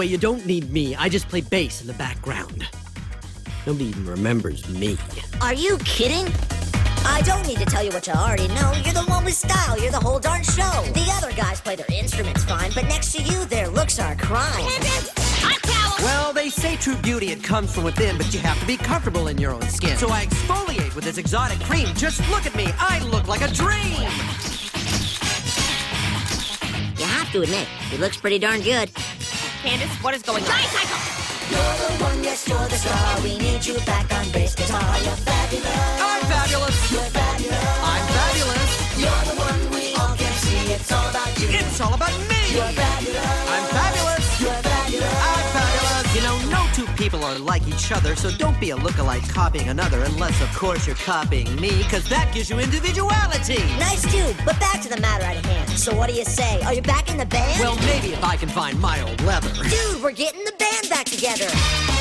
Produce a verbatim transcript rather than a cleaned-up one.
way, you don't need me. I just play bass in the background. Nobody even remembers me. Are you kidding? I don't need to tell you what you already know. You're the one with style. You're the whole darn show. The other guys play their instruments fine, but next to you, their looks are a crime. Well, they say true beauty, it comes from within, but you have to be comfortable in your own skin. So I exfoliate with this exotic cream. Just look at me. I look like a dream. You have to admit, he looks pretty darn good. Candace, what is going on? Tricycle! You're the one, yes, you're the star. We need you back on bass guitar. You're fabulous. I'm fabulous. You're fabulous. I'm fabulous. You're the one we all can see. It's all about you. It's all about me. You're fabulous. I'm fabulous. You're fabulous. I'm fabulous. You know, no two people are like each other, so don't be a lookalike copying another unless, of course, you're copying me, because that gives you individuality. Nice dude, but back to the matter at hand. So what do you say? Are you back in the band? Well, maybe if I can find my old leather. Dude, we're getting the band back together.